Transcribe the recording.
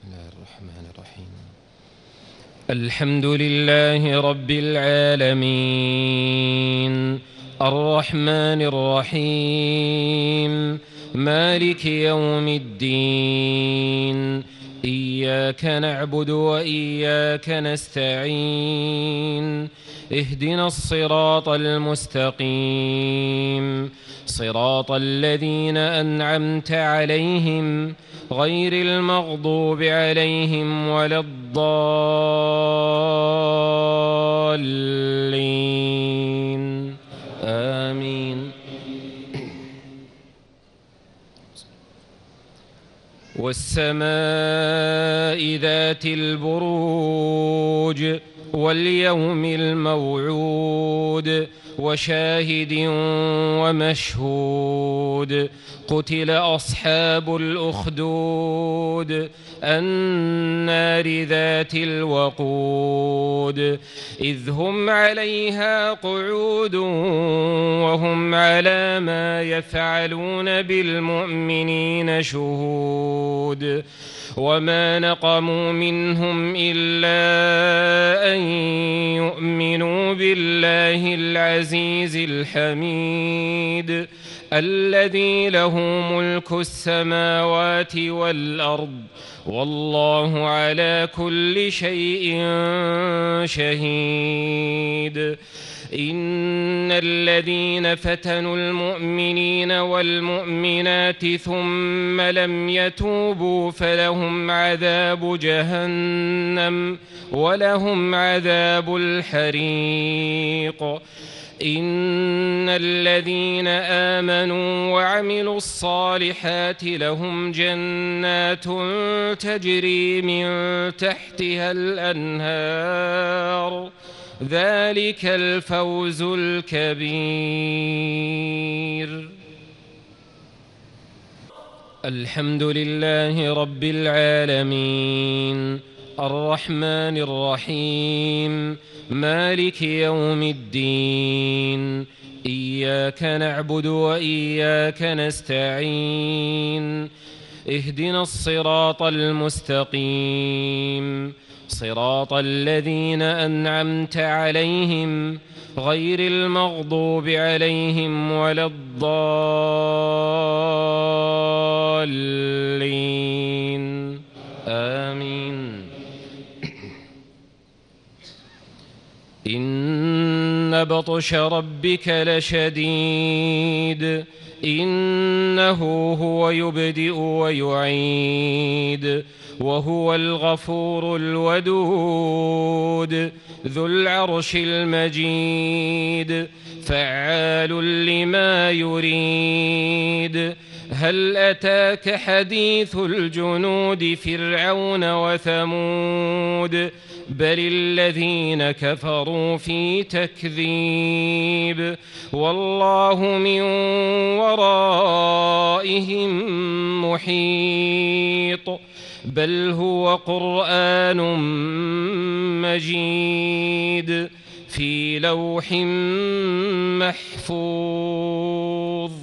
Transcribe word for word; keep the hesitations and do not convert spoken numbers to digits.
الله الرحمن الرحيم. الحمد لله رب العالمين الرحمن الرحيم مالك يوم الدين إياك نعبد وإياك نستعين اهدنا الصراط المستقيم صراط الذين أنعمت عليهم غير المغضوب عليهم ولا الضالين آمين. والسماء ذات البروج واليوم الموعود وشاهد ومشهود قتل أصحاب الأخدود النار ذات الوقود إذ هم عليها قعود وهم على ما يفعلون بالمؤمنين شهود وما نقموا منهم إلا أن يؤمنوا بالله العزيز الحميد الذي له ملك السماوات والأرض والله على كل شيء شهيد. إن الذين فتنوا المؤمنين والمؤمنات ثم لم يتوبوا فلهم عذاب جهنم ولهم عذاب الحريق. إن الذين آمنوا وعملوا الصالحات لهم جنات تجري من تحتها الأنهار ذلك الفوز الكبير. الحمد لله رب العالمين الرحمن الرحيم مالك يوم الدين إياك نعبد وإياك نستعين اهدنا الصراط المستقيم صراط الذين أنعمت عليهم غير المغضوب عليهم ولا الضالين آمين. إن بطش ربك لشديد إنه هو يبدئ ويعيد وهو الغفور الودود ذو العرش المجيد فعال لما يريد. هل أتاك حديث الجنود فرعون وثمود بل الذين كفروا في تكذيب والله من ورائهم محيط بل هو قرآن مجيد في لوح محفوظ.